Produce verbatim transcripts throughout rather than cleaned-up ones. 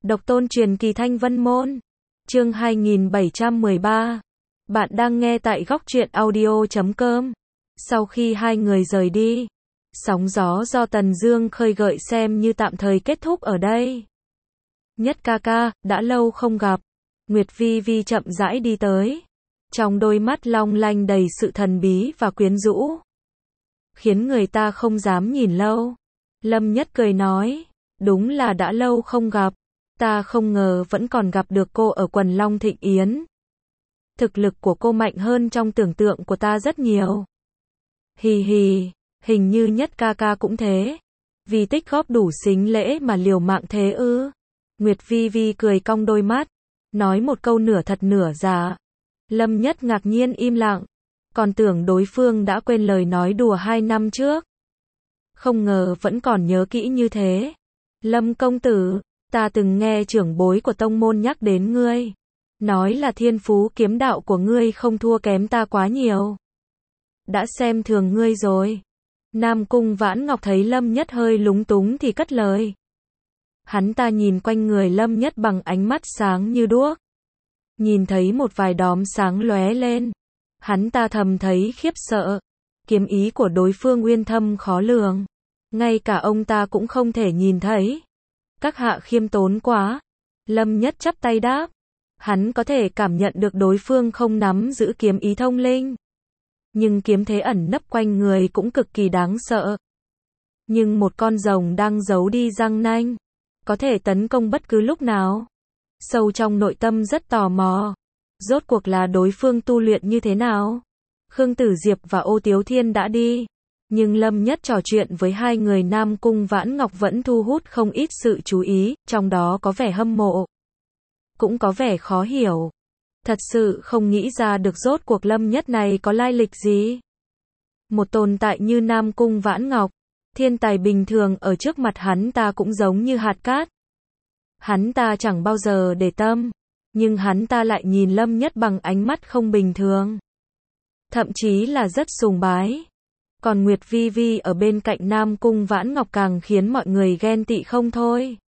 Độc tôn truyền kỳ Thanh Vân Môn. Chương hai nghìn bảy trăm mười ba. Bạn đang nghe tại góc truyện audio chấm com. Sau khi hai người rời đi, sóng gió do Tần Dương khơi gợi xem như tạm thời kết thúc ở đây. Nhất ca ca, đã lâu không gặp. Nguyệt Vi Vi chậm rãi đi tới, trong đôi mắt long lanh đầy sự thần bí và quyến rũ, khiến người ta không dám nhìn lâu. Lâm Nhất cười nói, đúng là đã lâu không gặp, ta không ngờ vẫn còn gặp được cô ở quần Long Thịnh Yến. Thực lực của cô mạnh hơn trong tưởng tượng của ta rất nhiều. Hì hì, hình như Nhất ca ca cũng thế. Vì tích góp đủ sính lễ mà liều mạng thế ư? Nguyệt Vi Vi cười cong đôi mắt, nói một câu nửa thật nửa giả. Lâm Nhất ngạc nhiên im lặng, còn tưởng đối phương đã quên lời nói đùa hai năm trước. Không ngờ vẫn còn nhớ kỹ như thế. Lâm công tử, ta từng nghe trưởng bối của tông môn nhắc đến ngươi, nói là thiên phú kiếm đạo của ngươi không thua kém ta quá nhiều. Đã xem thường ngươi rồi. Nam Cung Vãn Ngọc thấy Lâm Nhất hơi lúng túng thì cất lời. Hắn ta nhìn quanh người Lâm Nhất bằng ánh mắt sáng như đuốc. Nhìn thấy một vài đốm sáng lóe lên, hắn ta thầm thấy khiếp sợ. Kiếm ý của đối phương uyên thâm khó lường, ngay cả ông ta cũng không thể nhìn thấy. Các hạ khiêm tốn quá. Lâm Nhất chắp tay đáp. Hắn có thể cảm nhận được đối phương không nắm giữ kiếm ý thông linh, nhưng kiếm thế ẩn nấp quanh người cũng cực kỳ đáng sợ. Nhưng một con rồng đang giấu đi răng nanh, có thể tấn công bất cứ lúc nào. Sâu trong nội tâm rất tò mò, rốt cuộc là đối phương tu luyện như thế nào. Khương Tử Diệp và Ô Tiếu Thiên đã đi, nhưng Lâm Nhất trò chuyện với hai người Nam Cung Vãn Ngọc vẫn thu hút không ít sự chú ý, trong đó có vẻ hâm mộ, cũng có vẻ khó hiểu. Thật sự không nghĩ ra được rốt cuộc Lâm Nhất này có lai lịch gì. Một tồn tại như Nam Cung Vãn Ngọc, thiên tài bình thường ở trước mặt hắn ta cũng giống như hạt cát. Hắn ta chẳng bao giờ để tâm, nhưng hắn ta lại nhìn Lâm Nhất bằng ánh mắt không bình thường, thậm chí là rất sùng bái. Còn Nguyệt Vi Vi ở bên cạnh Nam Cung Vãn Ngọc càng khiến mọi người ghen tị không thôi.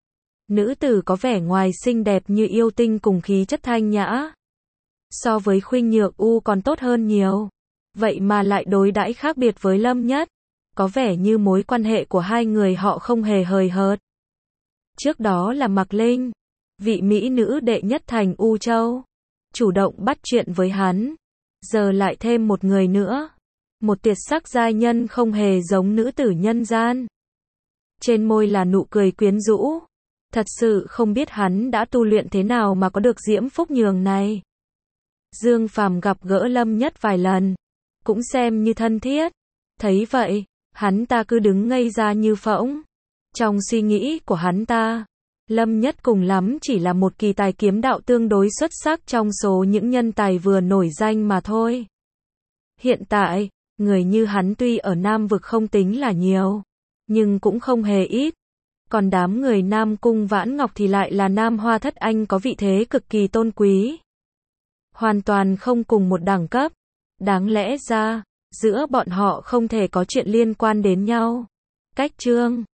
Nữ tử có vẻ ngoài xinh đẹp như yêu tinh cùng khí chất thanh nhã, so với Khuynh Nhược U còn tốt hơn nhiều. Vậy mà lại đối đãi khác biệt với Lâm Nhất, có vẻ như mối quan hệ của hai người họ không hề hời hợt. Trước đó là Mạc Linh, vị mỹ nữ đệ nhất thành U Châu, chủ động bắt chuyện với hắn. Giờ lại thêm một người nữa, một tuyệt sắc giai nhân không hề giống nữ tử nhân gian. Trên môi là nụ cười quyến rũ. Thật sự không biết hắn đã tu luyện thế nào mà có được diễm phúc nhường này. Dương Phàm gặp gỡ Lâm Nhất vài lần, cũng xem như thân thiết. Thấy vậy, hắn ta cứ đứng ngây ra như phỗng. Trong suy nghĩ của hắn ta, Lâm Nhất cùng lắm chỉ là một kỳ tài kiếm đạo tương đối xuất sắc trong số những nhân tài vừa nổi danh mà thôi. Hiện tại, người như hắn tuy ở Nam vực không tính là nhiều, nhưng cũng không hề ít. Còn đám người Nam Cung Vãn Ngọc thì lại là Nam Hoa Thất Anh có vị thế cực kỳ tôn quý. Hoàn toàn không cùng một đẳng cấp. Đáng lẽ ra, giữa bọn họ không thể có chuyện liên quan đến nhau. Cách chương